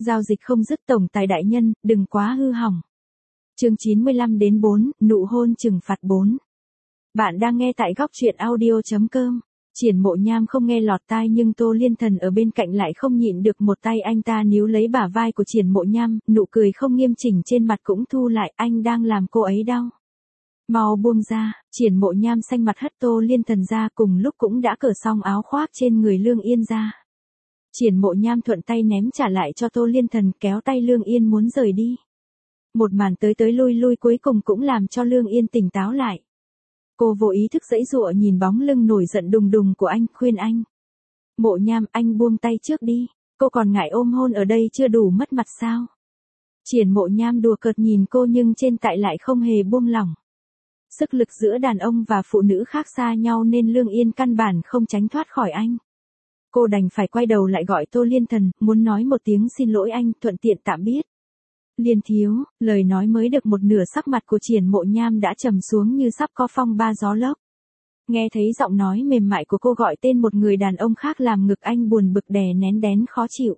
Giao dịch không dứt tổng tài đại nhân, đừng quá hư hỏng. Chương 95-4, nụ hôn trừng phạt 4. Bạn đang nghe tại góc truyện audio.com. Triển Mộ Nham không nghe lọt tai nhưng Tô Liên Thần ở bên cạnh lại không nhịn được, một tay anh ta níu lấy bả vai của Triển Mộ Nham, nụ cười không nghiêm chỉnh trên mặt cũng thu lại, anh đang làm cô ấy đau. Mau buông ra. Triển Mộ Nham xanh mặt hất Tô Liên Thần ra, cùng lúc cũng đã cởi xong áo khoác trên người Lương Yên ra. Triển Mộ Nham thuận tay ném trả lại cho Tô Liên Thần, kéo tay Lương Yên muốn rời đi. Một màn tới tới lui lui cuối cùng cũng làm cho Lương Yên tỉnh táo lại. Cô vô ý thức giãy giụa nhìn bóng lưng nổi giận đùng đùng của anh, khuyên anh. Mộ Nham, anh buông tay trước đi, cô còn ngại ôm hôn ở đây chưa đủ mất mặt sao? Triển Mộ Nham đùa cợt nhìn cô nhưng trên tại lại không hề buông lỏng. Sức lực giữa đàn ông và phụ nữ khác xa nhau nên Lương Yên căn bản không tránh thoát khỏi anh. Cô đành phải quay đầu lại gọi Tô Liên Thần, muốn nói một tiếng xin lỗi anh, thuận tiện tạm biệt. Liên thiếu, lời nói mới được một nửa sắc mặt của Triển Mộ Nham đã trầm xuống như sắp có phong ba gió lốc. Nghe thấy giọng nói mềm mại của cô gọi tên một người đàn ông khác làm ngực anh buồn bực đè nén đén khó chịu.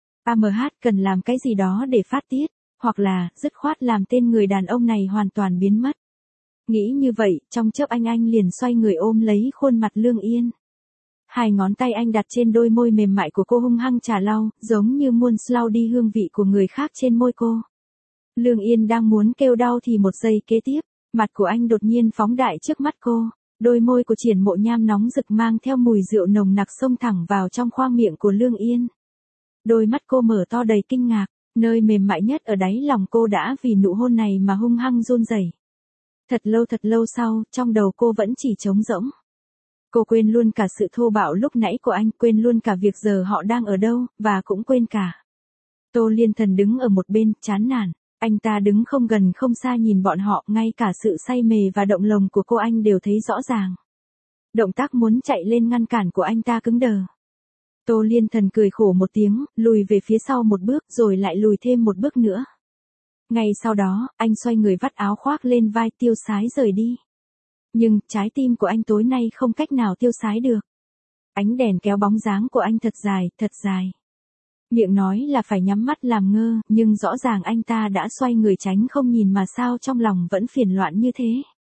AMH cần làm cái gì đó để phát tiết, hoặc là, dứt khoát làm tên người đàn ông này hoàn toàn biến mất. Nghĩ như vậy, trong chớp anh liền xoay người ôm lấy khuôn mặt Lương Yên. Hai ngón tay anh đặt trên đôi môi mềm mại của cô hung hăng chà lau, giống như muốn lau đi hương vị của người khác trên môi cô. Lương Yên đang muốn kêu đau thì một giây kế tiếp, mặt của anh đột nhiên phóng đại trước mắt cô. Đôi môi của Triển Mộ Nham nóng rực mang theo mùi rượu nồng nặc xông thẳng vào trong khoang miệng của Lương Yên. Đôi mắt cô mở to đầy kinh ngạc, nơi mềm mại nhất ở đáy lòng cô đã vì nụ hôn này mà hung hăng run rẩy. Thật lâu sau, trong đầu cô vẫn chỉ trống rỗng. Cô quên luôn cả sự thô bạo lúc nãy của anh, quên luôn cả việc giờ họ đang ở đâu, và cũng quên cả. Tô Liên Thần đứng ở một bên, chán nản. Anh ta đứng không gần không xa nhìn bọn họ, ngay cả sự say mê và động lòng của cô anh đều thấy rõ ràng. Động tác muốn chạy lên ngăn cản của anh ta cứng đờ. Tô Liên Thần cười khổ một tiếng, lùi về phía sau một bước rồi lại lùi thêm một bước nữa. Ngay sau đó, anh xoay người vắt áo khoác lên vai tiêu sái rời đi. Nhưng, trái tim của anh tối nay không cách nào tiêu sái được. Ánh đèn kéo bóng dáng của anh thật dài. Miệng nói là phải nhắm mắt làm ngơ, nhưng rõ ràng anh ta đã xoay người tránh không nhìn mà sao trong lòng vẫn phiền loạn như thế.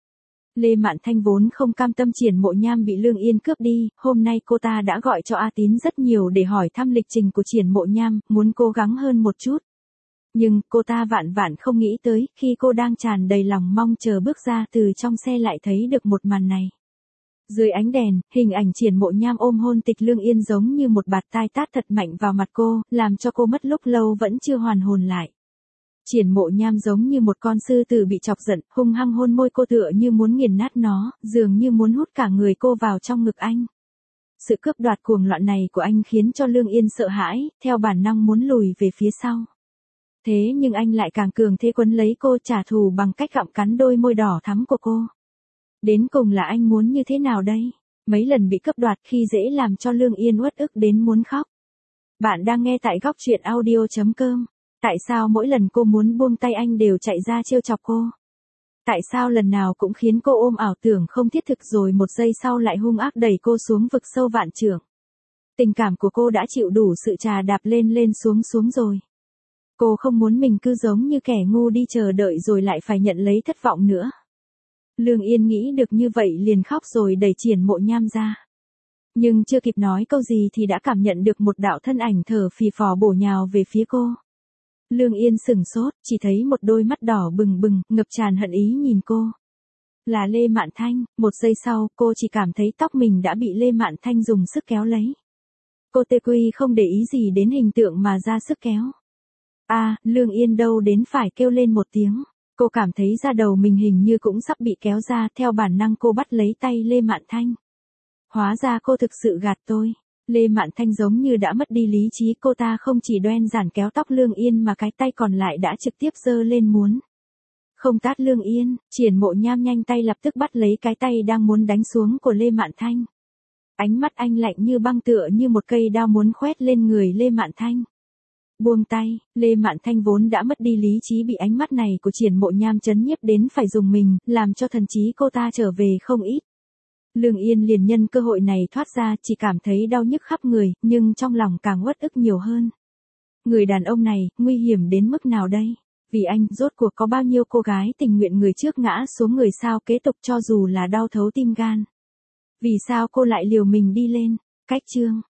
Lê Mạn Thanh vốn không cam tâm Triển Mộ Nham bị Lương Yên cướp đi, hôm nay cô ta đã gọi cho A Tín rất nhiều để hỏi thăm lịch trình của Triển Mộ Nham, muốn cố gắng hơn một chút. Nhưng, cô ta vạn không nghĩ tới, khi cô đang tràn đầy lòng mong chờ bước ra từ trong xe lại thấy được một màn này. Dưới ánh đèn, hình ảnh Triển Mộ Nham ôm hôn tịch Lương Yên giống như một bạt tai tát thật mạnh vào mặt cô, làm cho cô mất lúc lâu vẫn chưa hoàn hồn lại. Triển Mộ Nham giống như một con sư tử bị chọc giận, hung hăng hôn môi cô tựa như muốn nghiền nát nó, dường như muốn hút cả người cô vào trong ngực anh. Sự cướp đoạt cuồng loạn này của anh khiến cho Lương Yên sợ hãi, theo bản năng muốn lùi về phía sau. Thế nhưng anh lại càng cường thế quấn lấy cô trả thù bằng cách gặm cắn đôi môi đỏ thắm của cô. Đến cùng là anh muốn như thế nào đây? Mấy lần bị cướp đoạt khi dễ làm cho Lương Yên uất ức đến muốn khóc. Bạn đang nghe tại góc truyện audio.com. Tại sao mỗi lần cô muốn buông tay anh đều chạy ra trêu chọc cô? Tại sao lần nào cũng khiến cô ôm ảo tưởng không thiết thực rồi một giây sau lại hung ác đẩy cô xuống vực sâu vạn trượng? Tình cảm của cô đã chịu đủ sự trà đạp lên xuống rồi. Cô không muốn mình cứ giống như kẻ ngu đi chờ đợi rồi lại phải nhận lấy thất vọng nữa. Lương Yên nghĩ được như vậy liền khóc rồi đẩy Triển Mộ Nham ra. Nhưng chưa kịp nói câu gì thì đã cảm nhận được một đạo thân ảnh thở phì phò bổ nhào về phía cô. Lương Yên sửng sốt, chỉ thấy một đôi mắt đỏ bừng bừng, ngập tràn hận ý nhìn cô. Là Lê Mạn Thanh, một giây sau, cô chỉ cảm thấy tóc mình đã bị Lê Mạn Thanh dùng sức kéo lấy. Cô tê quy không để ý gì đến hình tượng mà ra sức kéo. Lương Yên đâu đến phải kêu lên một tiếng. Cô cảm thấy da đầu mình hình như cũng sắp bị kéo ra, theo bản năng cô bắt lấy tay Lê Mạn Thanh. Hóa ra cô thực sự gạt tôi. Lê Mạn Thanh giống như đã mất đi lý trí, cô ta không chỉ đoan giản kéo tóc Lương Yên mà cái tay còn lại đã trực tiếp giơ lên muốn. Không tát Lương Yên, Triển Mộ Nham nhanh tay lập tức bắt lấy cái tay đang muốn đánh xuống của Lê Mạn Thanh. Ánh mắt anh lạnh như băng tựa như một cây đao muốn khoét lên người Lê Mạn Thanh. Buông tay, Lê Mạn Thanh vốn đã mất đi lý trí bị ánh mắt này của Triển Mộ Nham chấn nhiếp đến phải dùng mình, làm cho thần trí cô ta trở về không ít. Lương Yên liền nhân cơ hội này thoát ra, chỉ cảm thấy đau nhức khắp người, nhưng trong lòng càng uất ức nhiều hơn. Người đàn ông này, nguy hiểm đến mức nào đây? Vì anh, rốt cuộc có bao nhiêu cô gái tình nguyện người trước ngã xuống người sau kế tục cho dù là đau thấu tim gan. Vì sao cô lại liều mình đi lên? Cách chương